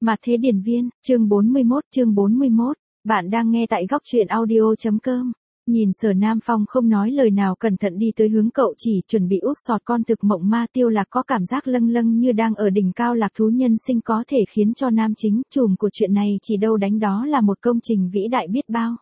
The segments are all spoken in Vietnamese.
Mạt Thế Điển Viên, chương 41. Bạn đang nghe tại góc truyện audio.com. Nhìn Sở Nam Phong không nói lời nào cẩn thận đi tới hướng cậu chỉ chuẩn bị úp sọt con thực mộng ma Tiêu Lạc có cảm giác lâng lâng như đang ở đỉnh cao lạc thú nhân sinh có thể khiến cho nam chính trùm của chuyện này chỉ đâu đánh đó là một công trình vĩ đại biết bao.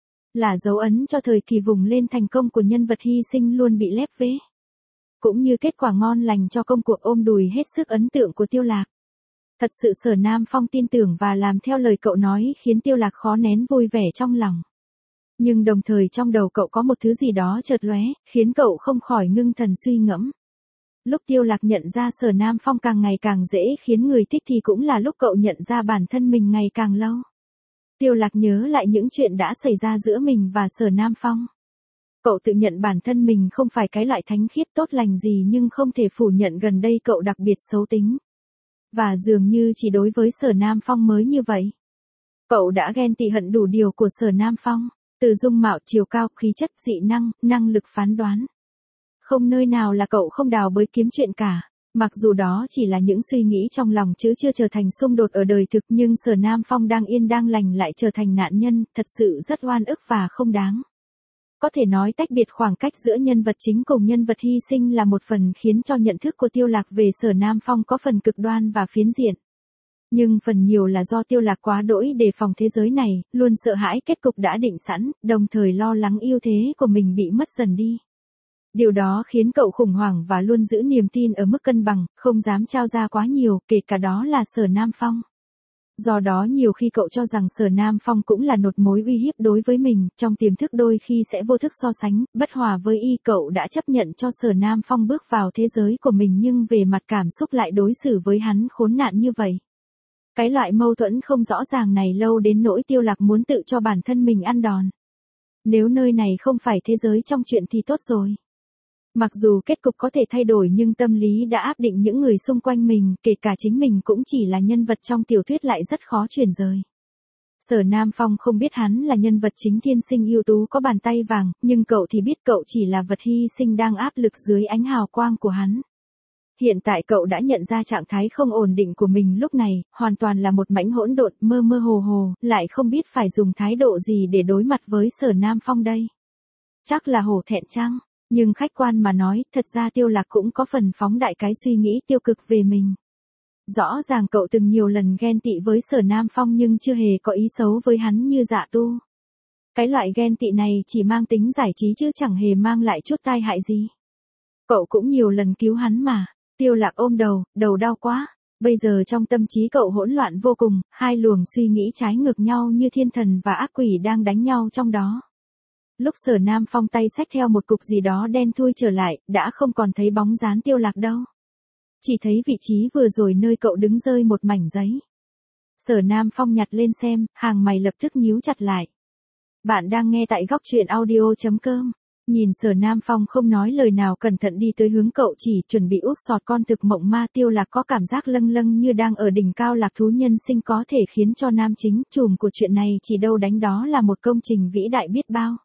Là dấu ấn cho thời kỳ vùng lên thành công của nhân vật hy sinh luôn bị lép vế. Cũng như kết quả ngon lành cho công cuộc ôm đùi hết sức ấn tượng của Tiêu Lạc. Thật sự Sở Nam Phong tin tưởng và làm theo lời cậu nói khiến Tiêu Lạc khó nén vui vẻ trong lòng. Nhưng đồng thời trong đầu cậu có một thứ gì đó chợt lóe, khiến cậu không khỏi ngưng thần suy ngẫm. Lúc Tiêu Lạc nhận ra Sở Nam Phong càng ngày càng dễ khiến người thích thì cũng là lúc cậu nhận ra bản thân mình ngày càng lâu. Tiêu Lạc nhớ lại những chuyện đã xảy ra giữa mình và Sở Nam Phong. Cậu tự nhận bản thân mình không phải cái loại thánh khiết tốt lành gì nhưng không thể phủ nhận gần đây cậu đặc biệt xấu tính. Và dường như chỉ đối với Sở Nam Phong mới như vậy. Cậu đã ghen tị hận đủ điều của Sở Nam Phong, từ dung mạo, chiều cao, khí chất, dị năng, năng lực phán đoán. Không nơi nào là cậu không đào bới kiếm chuyện cả, mặc dù đó chỉ là những suy nghĩ trong lòng chứ chưa trở thành xung đột ở đời thực nhưng Sở Nam Phong đang yên đang lành lại trở thành nạn nhân, thật sự rất oan ức và không đáng. Có thể nói tách biệt khoảng cách giữa nhân vật chính cùng nhân vật hy sinh là một phần khiến cho nhận thức của Tiêu Lạc về Sở Nam Phong có phần cực đoan và phiến diện. Nhưng phần nhiều là do Tiêu Lạc quá đỗi đề phòng thế giới này, luôn sợ hãi kết cục đã định sẵn, đồng thời lo lắng ưu thế của mình bị mất dần đi. Điều đó khiến cậu khủng hoảng và luôn giữ niềm tin ở mức cân bằng, không dám trao ra quá nhiều, kể cả đó là Sở Nam Phong. Do đó nhiều khi cậu cho rằng Sở Nam Phong cũng là một mối uy hiếp đối với mình, trong tiềm thức đôi khi sẽ vô thức so sánh, bất hòa với cậu đã chấp nhận cho Sở Nam Phong bước vào thế giới của mình nhưng về mặt cảm xúc lại đối xử với hắn khốn nạn như vậy. Cái loại mâu thuẫn không rõ ràng này lâu đến nỗi Tiêu Lạc muốn tự cho bản thân mình ăn đòn. Nếu nơi này không phải thế giới trong chuyện thì tốt rồi. Mặc dù kết cục có thể thay đổi nhưng tâm lý đã áp định những người xung quanh mình, kể cả chính mình cũng chỉ là nhân vật trong tiểu thuyết lại rất khó chuyển rời. Sở Nam Phong không biết hắn là nhân vật chính thiên sinh ưu tú có bàn tay vàng, nhưng cậu thì biết cậu chỉ là vật hy sinh đang áp lực dưới ánh hào quang của hắn. Hiện tại cậu đã nhận ra trạng thái không ổn định của mình lúc này, hoàn toàn là một mảnh hỗn độn, mơ mơ hồ hồ, lại không biết phải dùng thái độ gì để đối mặt với Sở Nam Phong đây. Chắc là hổ thẹn chăng? Nhưng khách quan mà nói, thật ra Tiêu Lạc cũng có phần phóng đại cái suy nghĩ tiêu cực về mình. Rõ ràng cậu từng nhiều lần ghen tị với Sở Nam Phong nhưng chưa hề có ý xấu với hắn như Dạ Tu. Cái loại ghen tị này chỉ mang tính giải trí chứ chẳng hề mang lại chút tai hại gì. Cậu cũng nhiều lần cứu hắn mà. Tiêu Lạc ôm đầu đau quá. Bây giờ trong tâm trí cậu hỗn loạn vô cùng, hai luồng suy nghĩ trái ngược nhau như thiên thần và ác quỷ đang đánh nhau trong đó. Lúc Sở Nam Phong tay xách theo một cục gì đó đen thui trở lại, đã không còn thấy bóng dáng Tiêu Lạc đâu. Chỉ thấy vị trí vừa rồi nơi cậu đứng rơi một mảnh giấy. Sở Nam Phong nhặt lên xem, hàng mày lập tức nhíu chặt lại. Bạn đang nghe tại góc truyện audio.com. Nhìn Sở Nam Phong không nói lời nào cẩn thận đi tới hướng cậu chỉ chuẩn bị úp sọt con thực mộng ma Tiêu Lạc có cảm giác lâng lâng như đang ở đỉnh cao lạc thú nhân sinh có thể khiến cho nam chính trùm của chuyện này chỉ đâu đánh đó là một công trình vĩ đại biết bao.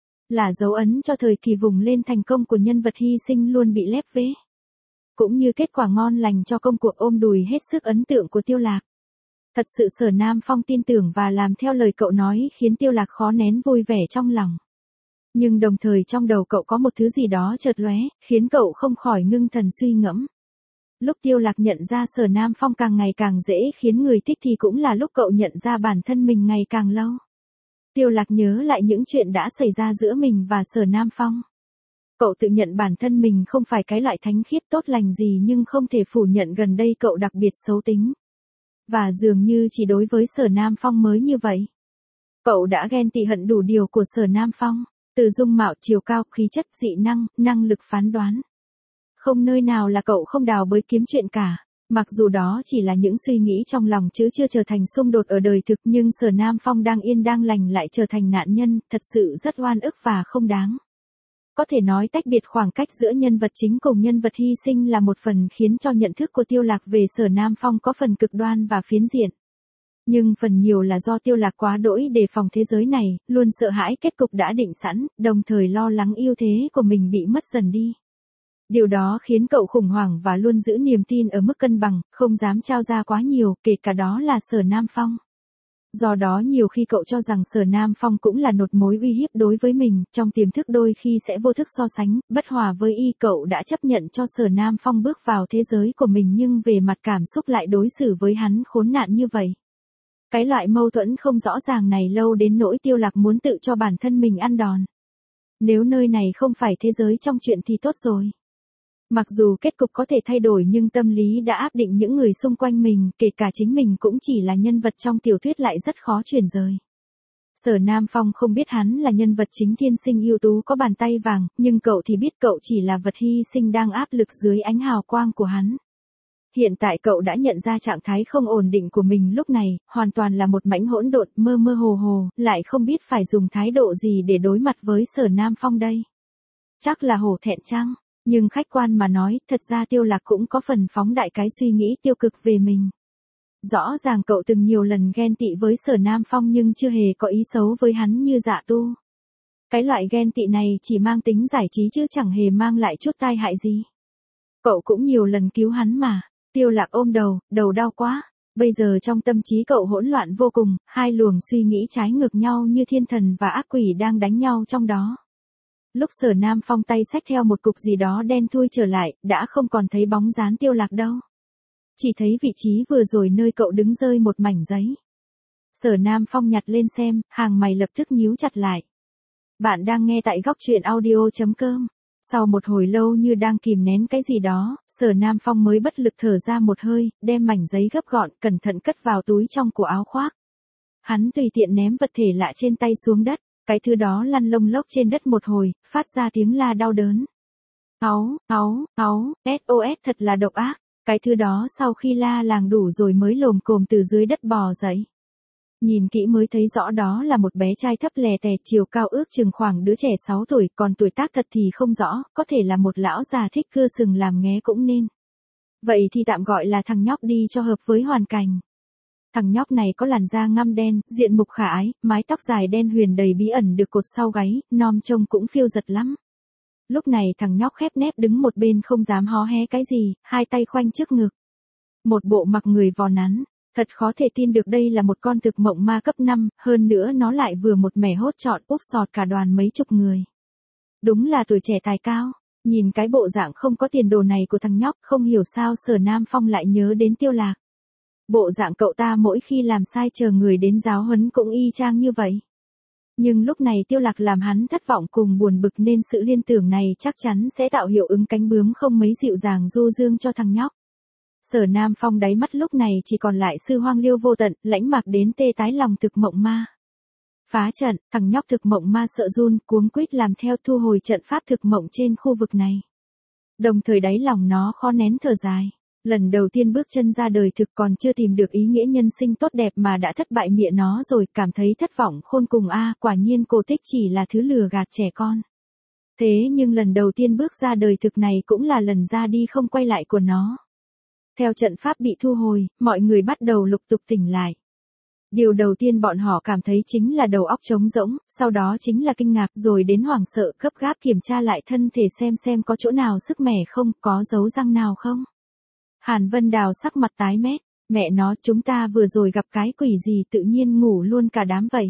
Là dấu ấn cho thời kỳ vùng lên thành công của nhân vật hy sinh luôn bị lép vế. Cũng như kết quả ngon lành cho công cuộc ôm đùi hết sức ấn tượng của Tiêu Lạc. Thật sự Sở Nam Phong tin tưởng và làm theo lời cậu nói khiến Tiêu Lạc khó nén vui vẻ trong lòng. Nhưng đồng thời trong đầu cậu có một thứ gì đó chợt lóe, khiến cậu không khỏi ngưng thần suy ngẫm. Lúc Tiêu Lạc nhận ra Sở Nam Phong càng ngày càng dễ khiến người thích thì cũng là lúc cậu nhận ra bản thân mình ngày càng lâu. Tiêu Lạc nhớ lại những chuyện đã xảy ra giữa mình và Sở Nam Phong. Cậu tự nhận bản thân mình không phải cái loại thánh khiết tốt lành gì nhưng không thể phủ nhận gần đây cậu đặc biệt xấu tính. Và dường như chỉ đối với Sở Nam Phong mới như vậy. Cậu đã ghen tị hận đủ điều của Sở Nam Phong, từ dung mạo, chiều cao, khí chất, dị năng, năng lực phán đoán. Không nơi nào là cậu không đào bới kiếm chuyện cả. Mặc dù đó chỉ là những suy nghĩ trong lòng chứ chưa trở thành xung đột ở đời thực nhưng Sở Nam Phong đang yên đang lành lại trở thành nạn nhân, thật sự rất oan ức và không đáng. Có thể nói tách biệt khoảng cách giữa nhân vật chính cùng nhân vật hy sinh là một phần khiến cho nhận thức của Tiêu Lạc về Sở Nam Phong có phần cực đoan và phiến diện. Nhưng phần nhiều là do Tiêu Lạc quá đỗi đề phòng thế giới này, luôn sợ hãi kết cục đã định sẵn, đồng thời lo lắng ưu thế của mình bị mất dần đi. Điều đó khiến cậu khủng hoảng và luôn giữ niềm tin ở mức cân bằng, không dám trao ra quá nhiều, kể cả đó là Sở Nam Phong. Do đó nhiều khi cậu cho rằng Sở Nam Phong cũng là một mối uy hiếp đối với mình, trong tiềm thức đôi khi sẽ vô thức so sánh, bất hòa với y. Cậu đã chấp nhận cho Sở Nam Phong bước vào thế giới của mình nhưng về mặt cảm xúc lại đối xử với hắn khốn nạn như vậy. Cái loại mâu thuẫn không rõ ràng này lâu đến nỗi Tiêu Lạc muốn tự cho bản thân mình ăn đòn. Nếu nơi này không phải thế giới trong chuyện thì tốt rồi. Mặc dù kết cục có thể thay đổi nhưng tâm lý đã áp định những người xung quanh mình, kể cả chính mình cũng chỉ là nhân vật trong tiểu thuyết lại rất khó chuyển rời. Sở Nam Phong không biết hắn là nhân vật chính thiên sinh ưu tú có bàn tay vàng, nhưng cậu thì biết cậu chỉ là vật hy sinh đang áp lực dưới ánh hào quang của hắn. Hiện tại cậu đã nhận ra trạng thái không ổn định của mình lúc này, hoàn toàn là một mảnh hỗn độn, mơ mơ hồ hồ, lại không biết phải dùng thái độ gì để đối mặt với Sở Nam Phong đây. Chắc là hổ thẹn chăng? Nhưng khách quan mà nói, thật ra Tiêu Lạc cũng có phần phóng đại cái suy nghĩ tiêu cực về mình. Rõ ràng cậu từng nhiều lần ghen tị với Sở Nam Phong nhưng chưa hề có ý xấu với hắn như Dạ Tu. Cái loại ghen tị này chỉ mang tính giải trí chứ chẳng hề mang lại chút tai hại gì. Cậu cũng nhiều lần cứu hắn mà. Tiêu Lạc ôm đầu đau quá. Bây giờ trong tâm trí cậu hỗn loạn vô cùng, hai luồng suy nghĩ trái ngược nhau như thiên thần và ác quỷ đang đánh nhau trong đó. Lúc Sở Nam Phong tay xách theo một cục gì đó đen thui trở lại, đã không còn thấy bóng dáng Tiêu Lạc đâu. Chỉ thấy vị trí vừa rồi nơi cậu đứng rơi một mảnh giấy. Sở Nam Phong nhặt lên xem, hàng mày lập tức nhíu chặt lại. Bạn đang nghe tại góc truyện audio.com. Sau một hồi lâu như đang kìm nén cái gì đó, Sở Nam Phong mới bất lực thở ra một hơi, đem mảnh giấy gấp gọn, cẩn thận cất vào túi trong của áo khoác. Hắn tùy tiện ném vật thể lạ trên tay xuống đất, cái thứ đó lăn lông lốc trên đất một hồi, phát ra tiếng la đau đớn. Áu, SOS thật là độc ác, cái thứ đó sau khi la làng đủ rồi mới lồm cồm từ dưới đất bò dậy. Nhìn kỹ mới thấy rõ đó là một bé trai thấp lè tè, chiều cao ước chừng khoảng đứa trẻ 6 tuổi, còn tuổi tác thật thì không rõ, có thể là một lão già thích cưa sừng làm nghé cũng nên. Vậy thì tạm gọi là thằng nhóc đi cho hợp với hoàn cảnh. Thằng nhóc này có làn da ngăm đen, diện mục khả ái, mái tóc dài đen huyền đầy bí ẩn được cột sau gáy, nom trông cũng phiêu giật lắm. Lúc này thằng nhóc khép nép đứng một bên không dám hó hé cái gì, hai tay khoanh trước ngực. Một bộ mặc người vò nắn. Thật khó thể tin được đây là một con thực mộng ma cấp 5, hơn nữa nó lại vừa một mẻ hốt trọn úp sọt cả đoàn mấy chục người. Đúng là tuổi trẻ tài cao, nhìn cái bộ dạng không có tiền đồ này của thằng nhóc, không hiểu sao Sở Nam Phong lại nhớ đến Tiêu Lạc. Bộ dạng cậu ta mỗi khi làm sai chờ người đến giáo huấn cũng y chang như vậy. Nhưng lúc này Tiêu Lạc làm hắn thất vọng cùng buồn bực nên sự liên tưởng này chắc chắn sẽ tạo hiệu ứng cánh bướm không mấy dịu dàng du dương cho thằng nhóc. Sở Nam Phong đáy mắt lúc này chỉ còn lại sự hoang liêu vô tận, lãnh mạc đến tê tái lòng thực mộng ma. Phá trận, thằng nhóc thực mộng ma sợ run, cuống quýt làm theo thu hồi trận pháp thực mộng trên khu vực này. Đồng thời đáy lòng nó khó nén thở dài. Lần đầu tiên bước chân ra đời thực còn chưa tìm được ý nghĩa nhân sinh tốt đẹp mà đã thất bại mịa nó rồi, cảm thấy thất vọng khôn cùng quả nhiên cổ tích chỉ là thứ lừa gạt trẻ con. Thế nhưng lần đầu tiên bước ra đời thực này cũng là lần ra đi không quay lại của nó. Theo trận pháp bị thu hồi, mọi người bắt đầu lục tục tỉnh lại. Điều đầu tiên bọn họ cảm thấy chính là đầu óc trống rỗng, sau đó chính là kinh ngạc rồi đến hoảng sợ gấp gáp kiểm tra lại thân thể xem có chỗ nào sức mẻ không, có dấu răng nào không. Hàn Vân Đào sắc mặt tái mét, mẹ nó chúng ta vừa rồi gặp cái quỷ gì tự nhiên ngủ luôn cả đám vậy.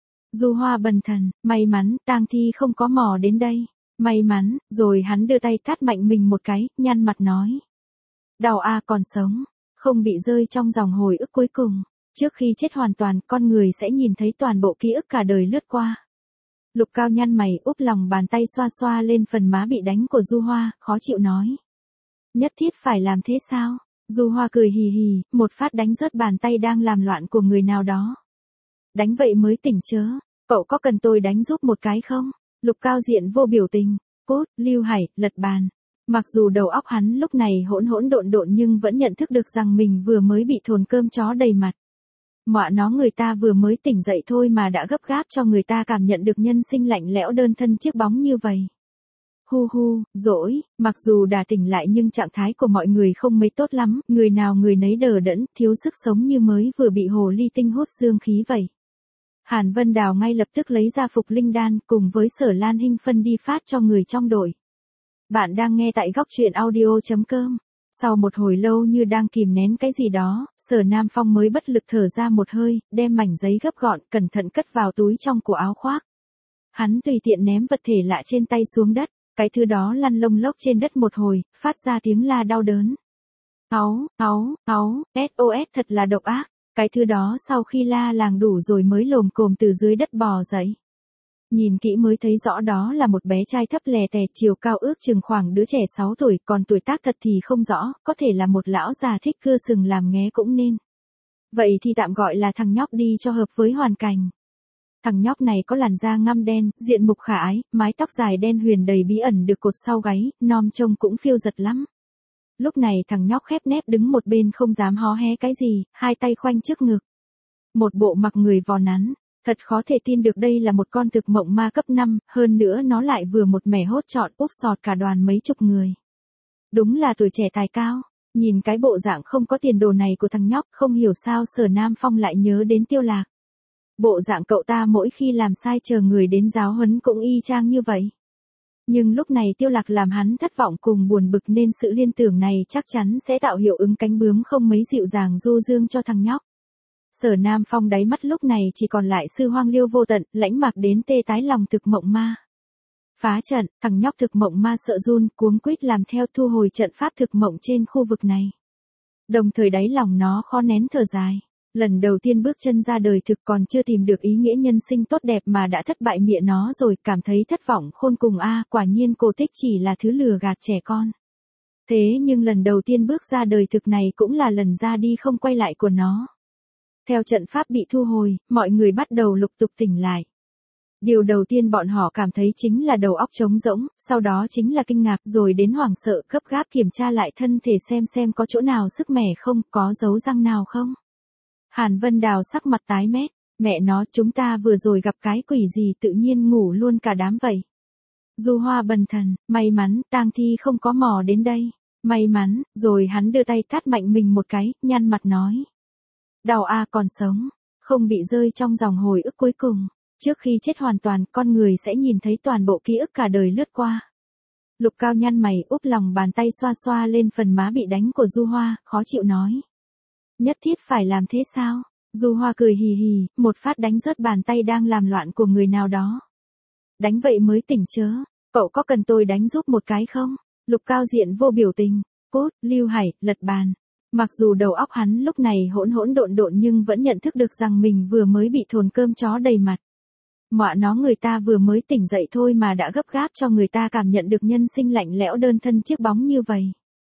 Du Hoa bần thần, may mắn tang thi không có mò đến đây, may mắn, rồi hắn đưa tay tát mạnh mình một cái, nhăn mặt nói. Đau còn sống, không bị rơi trong dòng hồi ức cuối cùng. Trước khi chết hoàn toàn, con người sẽ nhìn thấy toàn bộ ký ức cả đời lướt qua. Lục Cao nhăn mày úp lòng bàn tay xoa xoa lên phần má bị đánh của Du Hoa, khó chịu nói. Nhất thiết phải làm thế sao? Du Hoa cười hì hì, một phát đánh rớt bàn tay đang làm loạn của người nào đó. Đánh vậy mới tỉnh chớ, cậu có cần tôi đánh giúp một cái không? Lục Cao diện vô biểu tình, cút, Lưu Hải, lật bàn. Mặc dù đầu óc hắn lúc này hỗn độn nhưng vẫn nhận thức được rằng mình vừa mới bị thồn cơm chó đầy mặt. Mọa nó người ta vừa mới tỉnh dậy thôi mà đã gấp gáp cho người ta cảm nhận được nhân sinh lạnh lẽo đơn thân chiếc bóng như vậy. Hu, dỗi, mặc dù đã tỉnh lại nhưng trạng thái của mọi người không mấy tốt lắm, người nào người nấy đờ đẫn, thiếu sức sống như mới vừa bị hồ ly tinh hút dương khí vậy. Hàn Vân Đào ngay lập tức lấy ra phục linh đan cùng với Sở Lan Hinh phân đi phát cho người trong đội. Bạn đang nghe tại góc truyện audio.com. Sau một hồi lâu như đang kìm nén cái gì đó, Sở Nam Phong mới bất lực thở ra một hơi, đem mảnh giấy gấp gọn, cẩn thận cất vào túi trong của áo khoác. Hắn tùy tiện ném vật thể lạ trên tay xuống đất, cái thứ đó lăn lông lốc trên đất một hồi, phát ra tiếng la đau đớn. Áu, áu, áu, SOS thật là độc ác. Cái thứ đó sau khi la làng đủ rồi mới lồm cồm từ dưới đất bò dậy. Nhìn kỹ mới thấy rõ đó là một bé trai thấp lè tè, chiều cao ước chừng khoảng đứa trẻ 6 tuổi, còn tuổi tác thật thì không rõ, có thể là một lão già thích cưa sừng làm nghé cũng nên. Vậy thì tạm gọi là thằng nhóc đi cho hợp với hoàn cảnh. Thằng nhóc này có làn da ngăm đen, diện mục khả ái, mái tóc dài đen huyền đầy bí ẩn được cột sau gáy, nom trông cũng phiêu giật lắm. Lúc này thằng nhóc khép nép đứng một bên không dám hó hé cái gì, hai tay khoanh trước ngực. Một bộ mặc người vò nắn. Thật khó thể tin được đây là một con thực mộng ma cấp 5, hơn nữa nó lại vừa một mẻ hốt trọn úp sọt cả đoàn mấy chục người. Đúng là tuổi trẻ tài cao, nhìn cái bộ dạng không có tiền đồ này của thằng nhóc, không hiểu sao Sở Nam Phong lại nhớ đến Tiêu Lạc. Bộ dạng cậu ta mỗi khi làm sai chờ người đến giáo huấn cũng y chang như vậy. Nhưng lúc này Tiêu Lạc làm hắn thất vọng cùng buồn bực nên sự liên tưởng này chắc chắn sẽ tạo hiệu ứng cánh bướm không mấy dịu dàng du dương cho thằng nhóc. Sở Nam Phong đáy mắt lúc này chỉ còn lại sự hoang liêu vô tận, lãnh mạc đến tê tái lòng thực mộng ma. Phá trận, thằng nhóc thực mộng ma sợ run, cuống quýt làm theo thu hồi trận pháp thực mộng trên khu vực này. Đồng thời đáy lòng nó khó nén thở dài. Lần đầu tiên bước chân ra đời thực còn chưa tìm được ý nghĩa nhân sinh tốt đẹp mà đã thất bại mịa nó rồi, cảm thấy thất vọng khôn cùng quả nhiên cổ tích chỉ là thứ lừa gạt trẻ con. Thế nhưng lần đầu tiên bước ra đời thực này cũng là lần ra đi không quay lại của nó. Theo trận pháp bị thu hồi, mọi người bắt đầu lục tục tỉnh lại. Điều đầu tiên bọn họ cảm thấy chính là đầu óc trống rỗng, sau đó chính là kinh ngạc rồi đến hoảng sợ, gấp gáp kiểm tra lại thân thể xem có chỗ nào sức mẻ không, có dấu răng nào không. Hàn Vân Đào sắc mặt tái mét, mẹ nó chúng ta vừa rồi gặp cái quỷ gì tự nhiên ngủ luôn cả đám vậy. Du Hoa bần thần, may mắn, tang thi không có mò đến đây, may mắn, rồi hắn đưa tay tát mạnh mình một cái, nhăn mặt nói. Đau còn sống, không bị rơi trong dòng hồi ức cuối cùng. Trước khi chết hoàn toàn, con người sẽ nhìn thấy toàn bộ ký ức cả đời lướt qua. Lục Cao nhăn mày úp lòng bàn tay xoa xoa lên phần má bị đánh của Du Hoa, khó chịu nói. Nhất thiết phải làm thế sao? Du Hoa cười hì hì, một phát đánh rớt bàn tay đang làm loạn của người nào đó. Đánh vậy mới tỉnh chớ, cậu có cần tôi đánh giúp một cái không? Lục Cao diện vô biểu tình, cút, Lưu Hải, lật bàn. Mặc dù đầu óc hắn lúc này hỗn độn nhưng vẫn nhận thức được rằng mình vừa mới bị thồn cơm chó đầy mặt. Mọa nó người ta vừa mới tỉnh dậy thôi mà đã gấp gáp cho người ta cảm nhận được nhân sinh lạnh lẽo đơn thân chiếc bóng như vậy.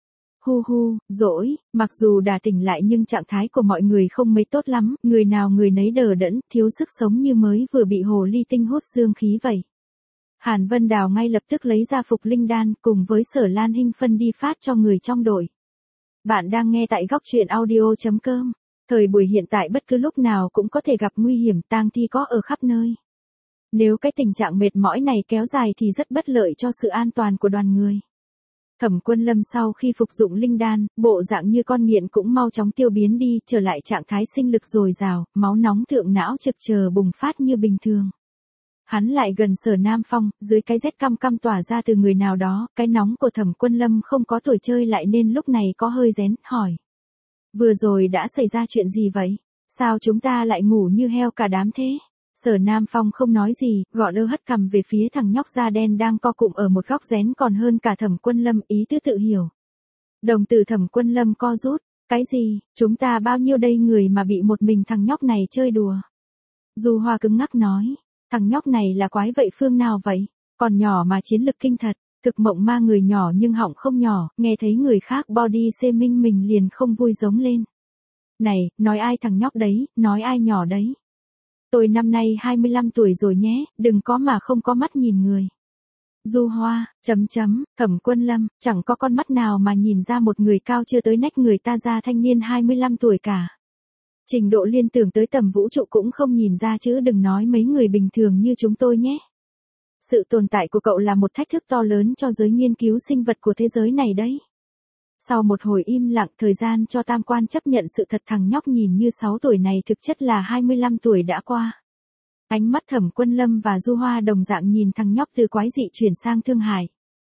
Hu, dỗi, mặc dù đã tỉnh lại nhưng trạng thái của mọi người không mấy tốt lắm, người nào người nấy đờ đẫn, thiếu sức sống như mới vừa bị hồ ly tinh hút dương khí vậy. Hàn Vân Đào ngay lập tức lấy ra phục linh đan cùng với Sở Lan Hinh phân đi phát cho người trong đội. Bạn đang nghe tại góc truyện audio.com. Thời buổi hiện tại bất cứ lúc nào cũng có thể gặp nguy hiểm, tang thi có ở khắp nơi. Nếu cái tình trạng mệt mỏi này kéo dài thì rất bất lợi cho sự an toàn của đoàn người. Thẩm Quân Lâm sau khi phục dụng linh đan, bộ dạng như con nghiện cũng mau chóng tiêu biến đi, trở lại trạng thái sinh lực dồi dào, máu nóng thượng não trực chờ bùng phát như bình thường. Hắn lại gần Sở Nam Phong, dưới cái rét căm tỏa ra từ người nào đó, cái nóng của Thẩm Quân Lâm không có tuổi chơi lại nên lúc này có hơi rén, hỏi. Vừa rồi đã xảy ra chuyện gì vậy? Sao chúng ta lại ngủ như heo cả đám thế? Sở Nam Phong không nói gì, gọn ơ hất cằm về phía thằng nhóc da đen đang co cụm ở một góc rén còn hơn cả Thẩm Quân Lâm, ý tứ tự hiểu. Đồng tử Thẩm Quân Lâm co rút, cái gì, chúng ta bao nhiêu đây người mà bị một mình thằng nhóc này chơi đùa. Du Hoa cứng ngắc nói, thằng nhóc này là quái vậy phương nào vậy, còn nhỏ mà chiến lực kinh thật, thực mộng ma người nhỏ nhưng họng không nhỏ, nghe thấy người khác body shaming mình liền không vui giống lên. Này, nói ai thằng nhóc đấy, nói ai nhỏ đấy. Tôi năm nay 25 tuổi rồi nhé, đừng có mà không có mắt nhìn người. Du Hoa, Thẩm Quân Lâm, chẳng có con mắt nào mà nhìn ra một người cao chưa tới nách người ta ra thanh niên 25 tuổi cả. Trình độ liên tưởng tới tầm vũ trụ cũng không nhìn ra chứ đừng nói mấy người bình thường như chúng tôi nhé. Sự tồn tại của cậu là một thách thức to lớn cho giới nghiên cứu sinh vật của thế giới này đấy. Sau một hồi im lặng thời gian cho tam quan chấp nhận sự thật thằng nhóc nhìn như 6 tuổi này thực chất là 25 tuổi đã qua. Ánh mắt Thẩm Quân Lâm và Du Hoa đồng dạng nhìn thằng nhóc từ quái dị chuyển sang thương hại.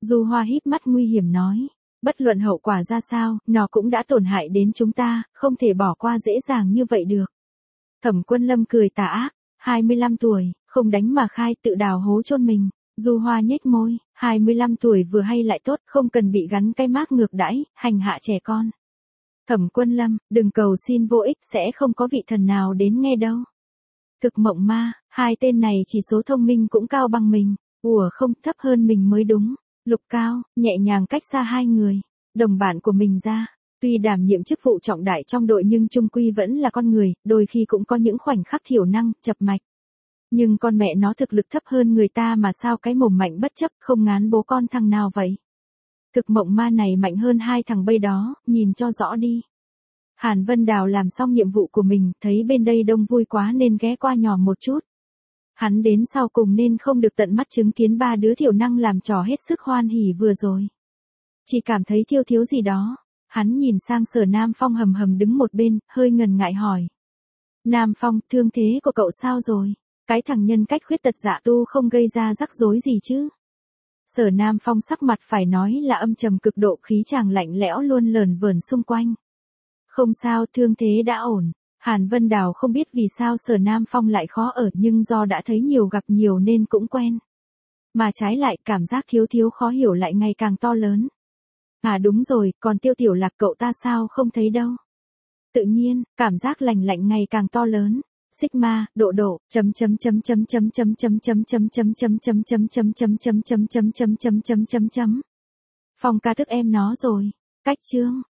Du Hoa híp mắt nguy hiểm nói. Bất luận hậu quả ra sao, nó cũng đã tổn hại đến chúng ta, không thể bỏ qua dễ dàng như vậy được. Thẩm Quân Lâm cười tà ác, 25 tuổi, không đánh mà khai tự đào hố chôn mình. Du Hoa nhếch môi, 25 tuổi vừa hay lại tốt, không cần bị gắn cái mác ngược đãi, hành hạ trẻ con. Thẩm Quân Lâm, đừng cầu xin vô ích, sẽ không có vị thần nào đến nghe đâu. Thực Mộng Ma, hai tên này chỉ số thông minh cũng cao bằng mình, không thấp hơn mình mới đúng. Lục Cao, nhẹ nhàng cách xa hai người, đồng bạn của mình ra. Tuy đảm nhiệm chức vụ trọng đại trong đội nhưng chung quy vẫn là con người, đôi khi cũng có những khoảnh khắc thiểu năng, chập mạch. Nhưng con mẹ nó thực lực thấp hơn người ta mà sao cái mồm mạnh bất chấp không ngán bố con thằng nào vậy. Thực Mộng Ma này mạnh hơn hai thằng bây đó, nhìn cho rõ đi. Hàn Vân Đào làm xong nhiệm vụ của mình, thấy bên đây đông vui quá nên ghé qua nhỏ một chút. Hắn đến sau cùng nên không được tận mắt chứng kiến ba đứa thiểu năng làm trò hết sức hoan hỉ vừa rồi. Chỉ cảm thấy thiếu gì đó. Hắn nhìn sang Sở Nam Phong hầm hầm đứng một bên, hơi ngần ngại hỏi. Nam Phong, thương thế của cậu sao rồi? Cái thằng nhân cách khuyết tật dạ tu không gây ra rắc rối gì chứ? Sở Nam Phong sắc mặt phải nói là âm trầm cực độ, khí chàng lạnh lẽo luôn lờn vờn xung quanh. Không sao, thương thế đã ổn. Hàn Vân Đào không biết vì sao Sở Nam Phong lại khó ở, nhưng do đã thấy nhiều gặp nhiều nên cũng quen. Mà trái lại cảm giác thiếu khó hiểu lại ngày càng to lớn. À đúng rồi, còn Tiêu Tiểu Lạc cậu ta sao không thấy đâu. Tự nhiên, cảm giác lạnh ngày càng to lớn. Sigma, độ, Phong ca thức em nó rồi. Cách chương